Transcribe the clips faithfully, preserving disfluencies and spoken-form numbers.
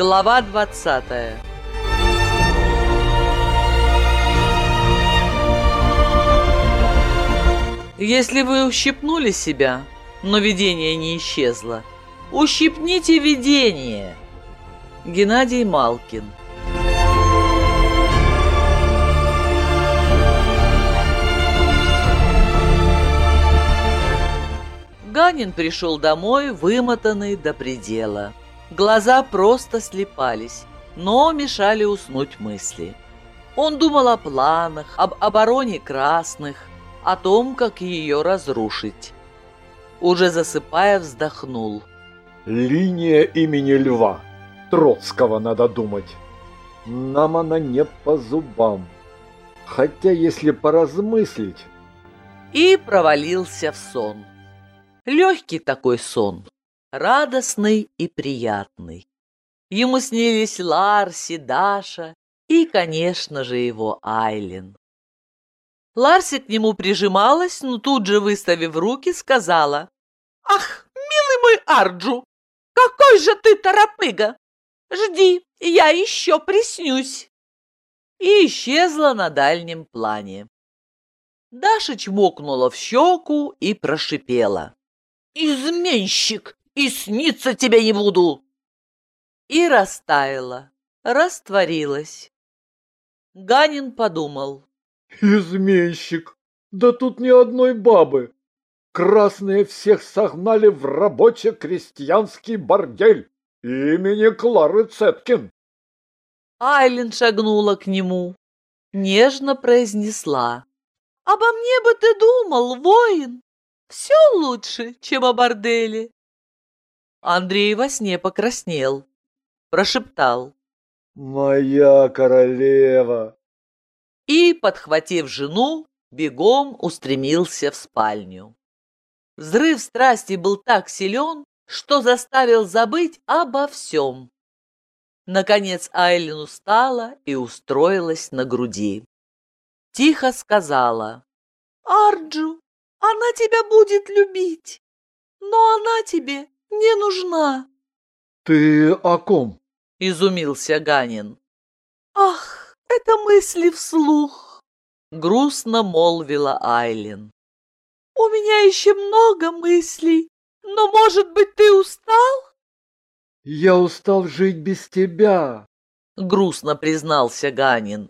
Глава двадцатая. Если вы ущипнули себя, но видение не исчезло, ущипните видение. Геннадий Малкин. Ганин пришел домой, вымотанный до предела. Глаза просто слепались, но мешали уснуть мысли. Он думал о планах, об обороне красных, о том, как ее разрушить. Уже засыпая, вздохнул. Линия имени Льва. Троцкого надо думать. Нам она не по зубам. Хотя, если поразмыслить... И провалился в сон. Легкий такой сон, радостный и приятный. Ему снились Ларси, Даша и, конечно же, его Айлин. Ларси к нему прижималась, но тут же, выставив руки, сказала: «Ах, милый мой Арджу, какой же ты торопыга! Жди, я еще приснюсь!» И исчезла на дальнем плане. Даша чмокнула в щеку и прошипела: «Изменщик! И сниться тебе не буду!» И растаяла, растворилась. Ганин подумал: Изменщик! Да тут ни одной бабы! Красные всех согнали в рабоче-крестьянский бордель имени Клары Цеткин. Айлин шагнула к нему, нежно произнесла: «Обо мне бы ты думал, воин! Все лучше, чем о борделе!» Андрей во сне покраснел, прошептал: «Моя королева!» И, подхватив жену, бегом устремился в спальню. Взрыв страсти был так силен, что заставил забыть обо всем. Наконец Айлин устала и устроилась на груди. Тихо сказала: «Арджу, она тебя будет любить, но она тебе не нужна». «Ты о ком?» — изумился Ганин. «Ах, это мысли вслух», — грустно молвила Айлин. «У меня еще много мыслей, но, может быть, ты устал?» «Я устал жить без тебя», — грустно признался Ганин.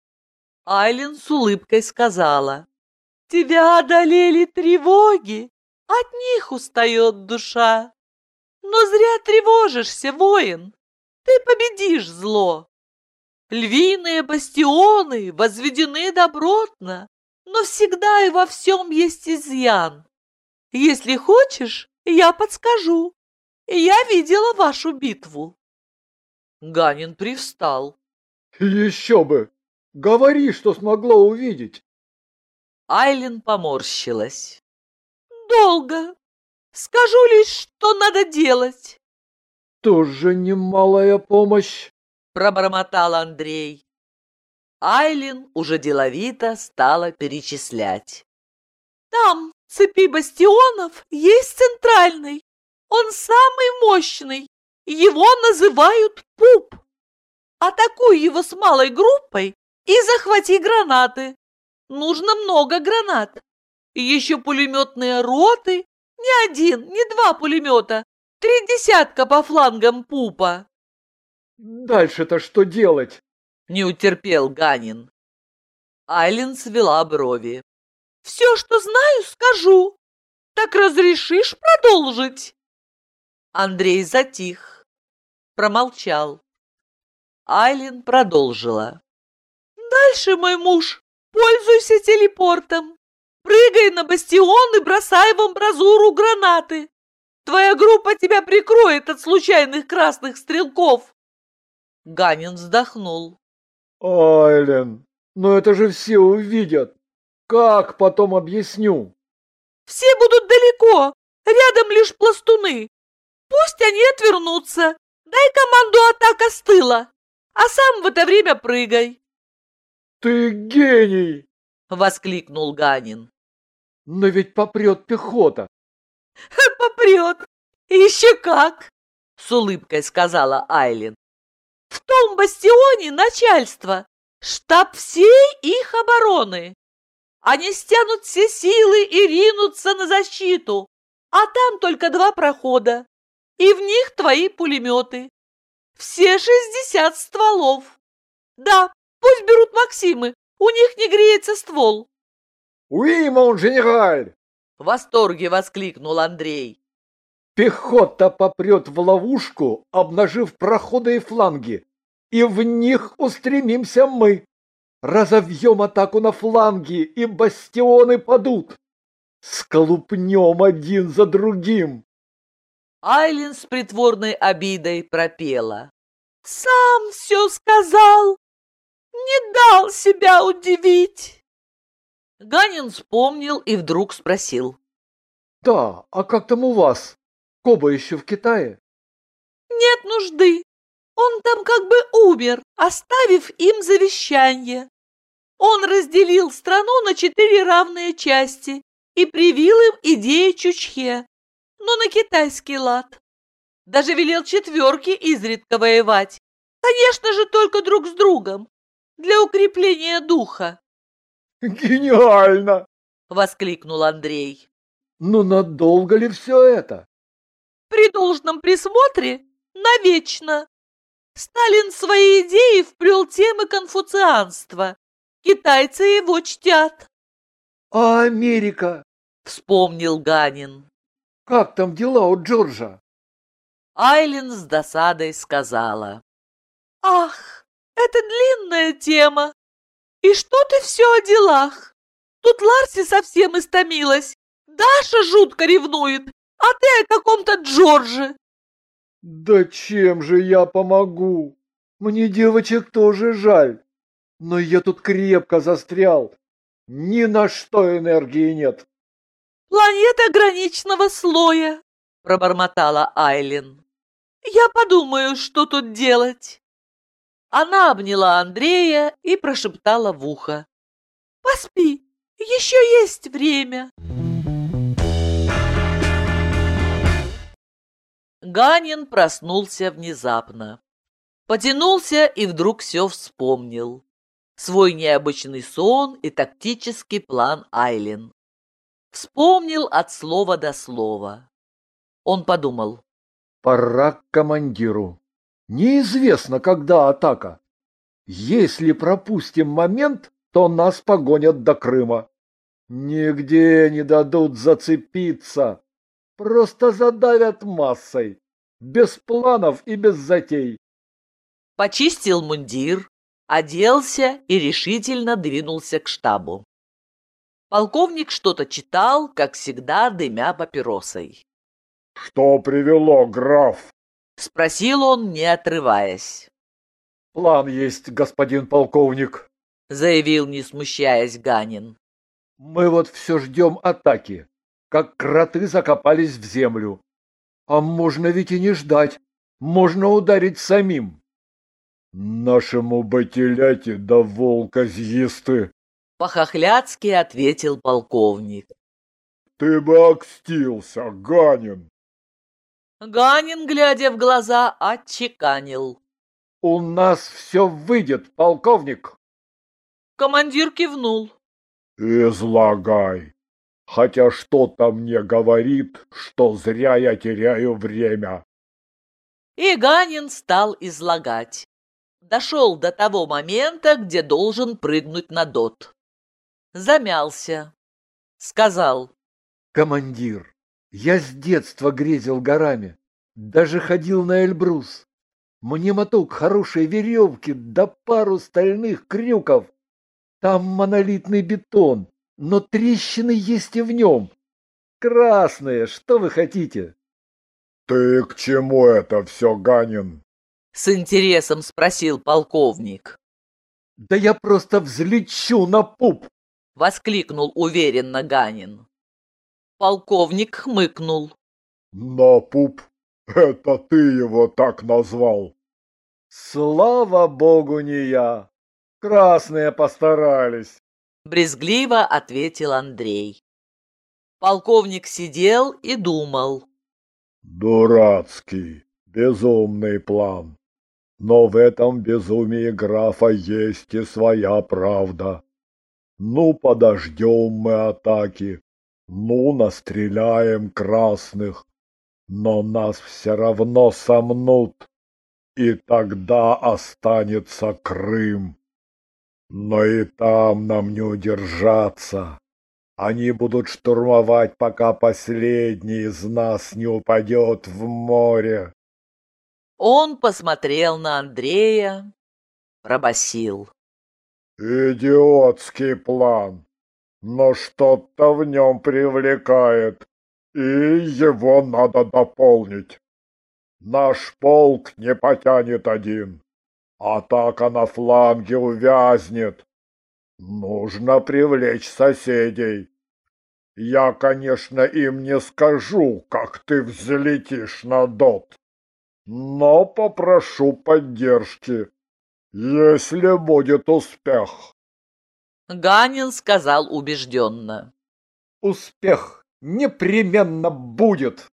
Айлин с улыбкой сказала: «Тебя одолели тревоги, от них устает душа. Но зря тревожишься, воин, ты победишь зло. Львиные бастионы возведены добротно, но всегда и во всем есть изъян. Если хочешь, я подскажу. Я видела вашу битву». Ганин привстал. «Еще бы! Говори, что смогла увидеть!» Айлин поморщилась. «Долго. Скажу лишь, что надо делать». «Тоже немалая помощь!» — пробормотал Андрей. Айлин уже деловито стала перечислять. «Там, в цепи бастионов, есть центральный. Он самый мощный. Его называют Пуп. Атакуй его с малой группой и захвати гранаты. Нужно много гранат. И еще пулеметные роты. Не один, не два пулемета. Три десятка по флангам Пупа». «Дальше-то что делать?» — не утерпел Ганин. Айлин свела брови. «Все, что знаю, скажу. Так разрешишь продолжить?» Андрей затих, промолчал. Айлин продолжила. «Дальше, мой муж, пользуйся телепортом. Прыгай на бастион и бросай в амбразуру гранаты. Твоя группа тебя прикроет от случайных красных стрелков». Ганин вздохнул. «Айлен, но это же все увидят. Как потом объясню?» «Все будут далеко, рядом лишь пластуны. Пусть они отвернутся. Дай команду атака с тыла, а сам в это время прыгай». «Ты гений!» — воскликнул Ганин. «Но ведь попрет пехота». «Попрет! Еще как!» — с улыбкой сказала Айлин. В том бастионе начальство, штаб всей их обороны. Они стянут все силы и ринутся на защиту, а там только два прохода, и в них твои пулеметы. Все шестьдесят стволов. Да, пусть берут Максимы, у них не греется ствол. «Уи, мон генераль!» В восторге воскликнул Андрей. Пехота попрет в ловушку, обнажив проходы и фланги, и в них устремимся мы. Разовьем атаку на фланги, и бастионы падут. Сколупнем один за другим. Айлин с притворной обидой пропела. Сам все сказал, не дал себя удивить. Ганин вспомнил и вдруг спросил. Да, а как там у вас? Коба еще в Китае? Нет нужды. Он там как бы умер, оставив им завещание. Он разделил страну на четыре равные части и привил им идеи Чучхе, но на китайский лад. Даже велел четверке изредка воевать. Конечно же, только друг с другом, для укрепления духа. Гениально! Воскликнул Андрей. Но надолго ли все это? При должном присмотре навечно. Сталин свои идеи вплел темы конфуцианства. Китайцы его чтят. А Америка? Вспомнил Ганин. Как там дела у Джорджа? Айлин с досадой сказала. Ах, это длинная тема. И что ты все о делах? Тут Ларси совсем истомилась. Даша жутко ревнует, а ты о каком-то Джордже. Да чем же я помогу? Мне девочек тоже жаль. Но я тут крепко застрял. Ни на что энергии нет. Планета граничного слоя, пробормотала Айлин. Я подумаю, что тут делать. Она обняла Андрея и прошептала в ухо. Поспи, еще есть время. Ганин проснулся внезапно. Потянулся и вдруг все вспомнил. Свой необычный сон и тактический план Айлин. Вспомнил от слова до слова. Он подумал. Пора к командиру. Неизвестно, когда атака. Если пропустим момент, то нас погонят до Крыма. Нигде не дадут зацепиться. Просто задавят массой. Без планов и без затей. Почистил мундир, оделся и решительно двинулся к штабу. Полковник что-то читал, как всегда, дымя папиросой. «Что привело, граф?» — спросил он, не отрываясь. «План есть, господин полковник», — заявил, не смущаясь, Ганин. «Мы вот все ждем атаки, как кроты закопались в землю. А можно ведь и не ждать, можно ударить самим». «Нашему батиляте да волка съесты», — по-хохляцки ответил полковник. «Ты бы окстился, Ганин». Ганин, глядя в глаза, отчеканил. «У нас все выйдет, полковник». Командир кивнул. «Излагай, хотя что-то мне говорит, что зря я теряю время». И Ганин стал излагать. Дошел до того момента, где должен прыгнуть на дот. Замялся. Сказал. «Командир, я с детства грезил горами, даже ходил на Эльбрус. Мне моток хорошей веревки да пару стальных крюков. Там монолитный бетон, но трещины есть и в нем. Красные, что вы хотите?» «Ты к чему это все, Ганин?» — с интересом спросил полковник. «Да я просто взлечу на пуп!» — воскликнул уверенно Ганин. Полковник хмыкнул. «На пуп? Это ты его так назвал?» «Слава богу, не я! Красные постарались!» — брезгливо ответил Андрей. Полковник сидел и думал. «Дурацкий, безумный план. Но в этом безумии графа есть и своя правда. Ну, подождем мы атаки, ну, настреляем красных, но нас все равно сомнут, и тогда останется Крым. Но и там нам не удержаться. Они будут штурмовать, пока последний из нас не упадет в море. Он посмотрел на Андрея, пробасил. Идиотский план, но что-то в нем привлекает, и его надо дополнить. Наш полк не потянет один. Атака на фланге увязнет. Нужно привлечь соседей. Я, конечно, им не скажу, как ты взлетишь на Дот, но попрошу поддержки, если будет успех. Ганин сказал убежденно. Успех непременно будет.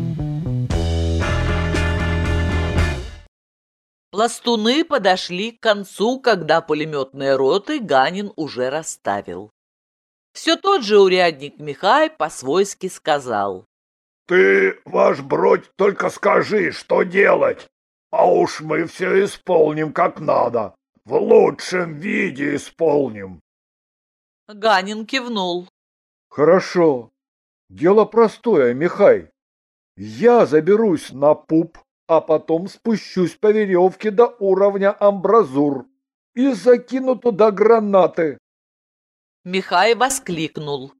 Пластуны подошли к концу, когда пулеметные роты Ганин уже расставил. Все тот же урядник Михай по-свойски сказал. Ты, ваш бродь, только скажи, что делать, а уж мы все исполним как надо, в лучшем виде исполним. Ганин кивнул. Хорошо. Дело простое, Михай. Я заберусь на пуп, а потом спущусь по веревке до уровня амбразур и закину туда гранаты. Михай воскликнул.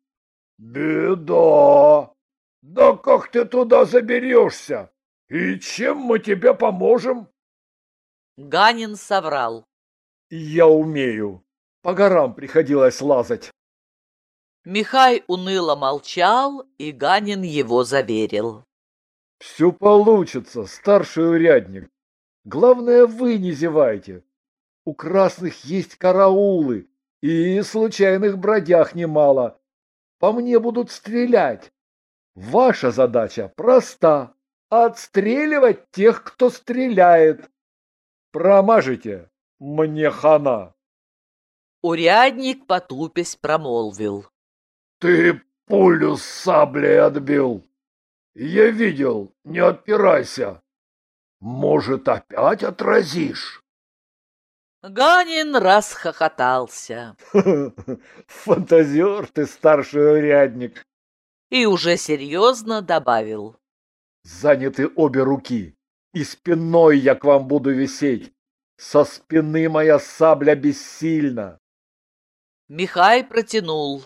Беда! Да как ты туда заберешься? И чем мы тебе поможем? Ганин соврал. Я умею. По горам приходилось лазать. Михай уныло молчал, и Ганин его заверил. Все получится, старший урядник. Главное, вы не зевайте. У красных есть караулы, и случайных бродяг немало. По мне будут стрелять. Ваша задача проста — отстреливать тех, кто стреляет. Промажете — мне хана. Урядник, потупясь, промолвил. Ты пулю с саблей отбил. Я видел, не отпирайся. Может, опять отразишь? Ганин расхохотался. Фантазер ты, старший урядник. И уже серьезно добавил. Заняты обе руки, и спиной я к вам буду висеть. Со спины моя сабля бессильна. Михай протянул.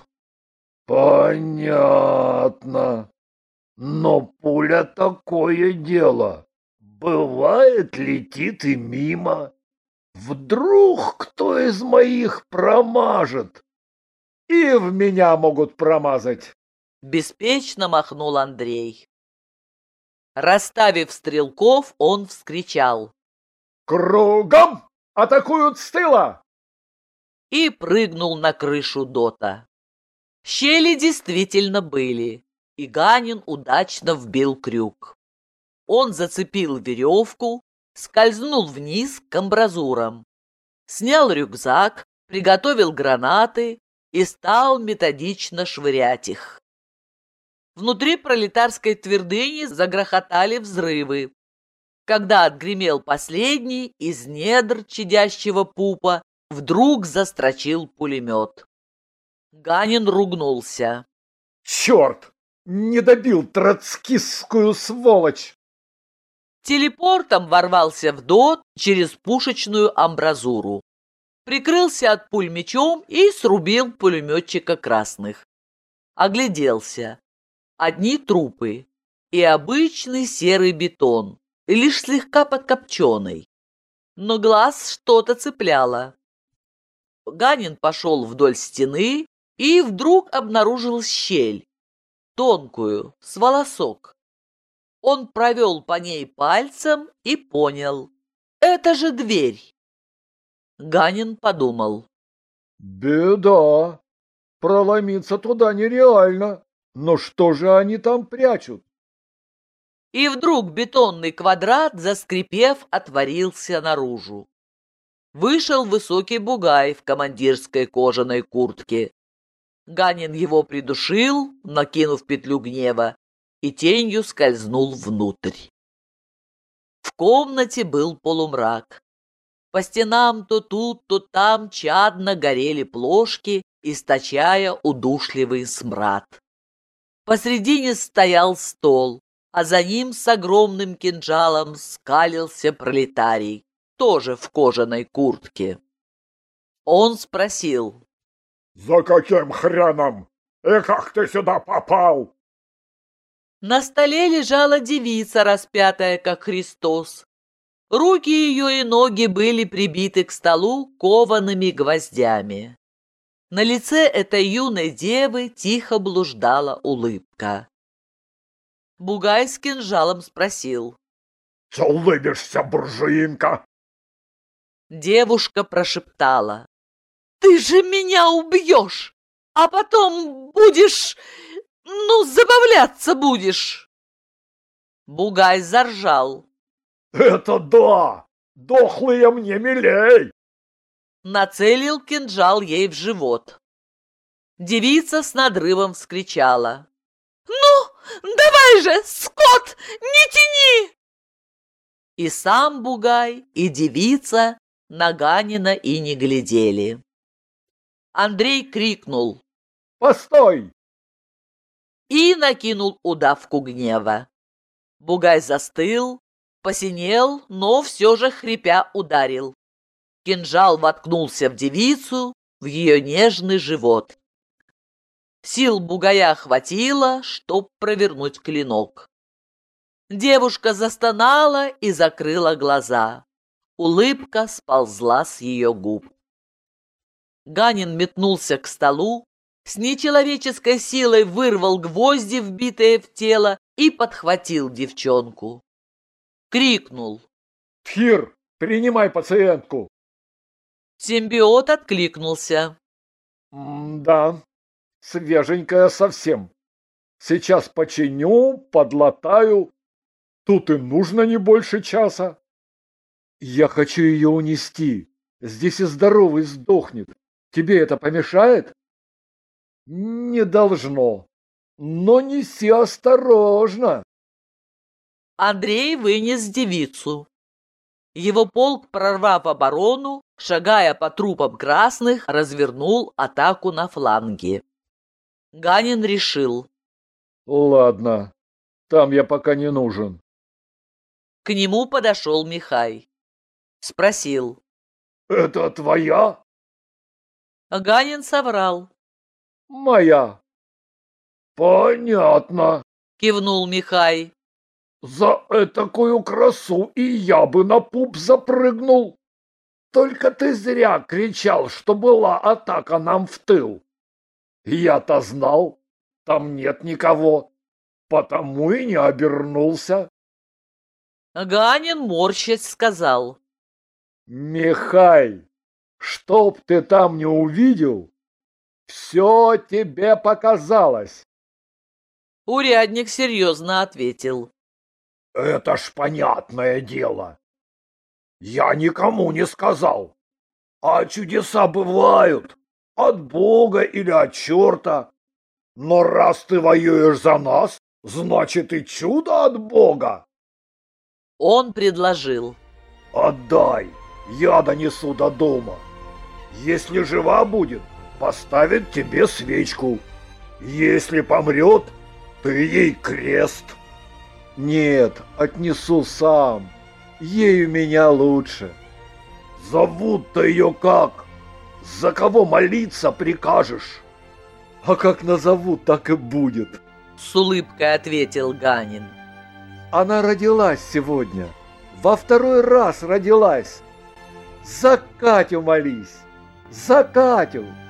Понятно. Но пуля такое дело. Бывает, летит и мимо. Вдруг кто из моих промажет? И в меня могут промазать. Беспечно махнул Андрей. Расставив стрелков, он вскричал. Кругом атакуют с тыла! И прыгнул на крышу дота. Щели действительно были, и Ганин удачно вбил крюк. Он зацепил веревку, скользнул вниз к амбразурам, снял рюкзак, приготовил гранаты и стал методично швырять их. Внутри пролетарской твердыни загрохотали взрывы. Когда отгремел последний, из недр чадящего пупа вдруг застрочил пулемет. Ганин ругнулся. Черт! Не добил троцкистскую сволочь! Телепортом ворвался в дот через пушечную амбразуру. Прикрылся от пуль мечом и срубил пулеметчика красных. Огляделся. Одни трупы и обычный серый бетон, лишь слегка подкопченый. Но глаз что-то цепляло. Ганин пошел вдоль стены и вдруг обнаружил щель, тонкую, с волосок. Он провел по ней пальцем и понял. Это же дверь. Ганин подумал. Беда. Проломиться туда нереально. Но что же они там прячут? И вдруг бетонный квадрат, заскрипев, отворился наружу. Вышел высокий бугай в командирской кожаной куртке. Ганин его придушил, накинув петлю гнева, и тенью скользнул внутрь. В комнате был полумрак. По стенам то тут, то там чадно горели плошки, источая удушливый смрад. Посредине стоял стол, а за ним с огромным кинжалом скалился пролетарий, тоже в кожаной куртке. Он спросил: «За каким хреном? И как ты сюда попал?» На столе лежала девица, распятая, как Христос. Руки ее и ноги были прибиты к столу коваными гвоздями. На лице этой юной девы тихо блуждала улыбка. Бугай с кинжалом спросил: «Че улыбишься, буржуинка?» Девушка прошептала: «Ты же меня убьешь, а потом будешь, ну, забавляться будешь!» Бугай заржал. «Это да! Дохлые мне милей!» Нацелил кинжал ей в живот. Девица с надрывом вскричала: «Ну, давай же, скот, не тяни!» И сам Бугай, и девица на Ганина и не глядели. Андрей крикнул: «Постой!» и накинул удавку гнева. Бугай застыл, посинел, но все же хрипя ударил. Кинжал воткнулся в девицу, в ее нежный живот. Сил Бугая хватило, чтоб провернуть клинок. Девушка застонала и закрыла глаза. Улыбка сползла с ее губ. Ганин метнулся к столу, с нечеловеческой силой вырвал гвозди, вбитые в тело, и подхватил девчонку. Крикнул: «Тхир, принимай пациентку!» Симбиот откликнулся: «Да, свеженькая совсем. Сейчас починю, подлатаю. Тут и нужно не больше часа». Я хочу ее унести. Здесь и здоровый сдохнет. Тебе это помешает? «Не должно. Но неси осторожно». Андрей вынес девицу. Его полк, прорвав оборону, шагая по трупам красных, развернул атаку на фланге. Ганин решил: Ладно, там я пока не нужен. К нему подошел Михай. Спросил: «Это твоя?» Ганин соврал. «Моя». «Понятно», — кивнул Михай. «За этакую красу и я бы на пуп запрыгнул. Только ты зря кричал, что была атака нам в тыл. Я-то знал, там нет никого, потому и не обернулся». Ганин, морщась, сказал: Михай, чтоб ты там не увидел, все тебе показалось. Урядник серьезно ответил: «Это ж понятное дело. Я никому не сказал. А чудеса бывают от Бога или от черта. Но раз ты воюешь за нас, значит и чудо от Бога». Он предложил: «Отдай, я донесу до дома. Если жива будет, поставит тебе свечку. Если помрет, ты ей крест». Нет, отнесу сам. Ею меня лучше. «Зовут-то ее как? За кого молиться прикажешь?» А как назову, так и будет. С улыбкой ответил Ганин. Она родилась сегодня. Во второй раз родилась. За Катю молись. За Катю.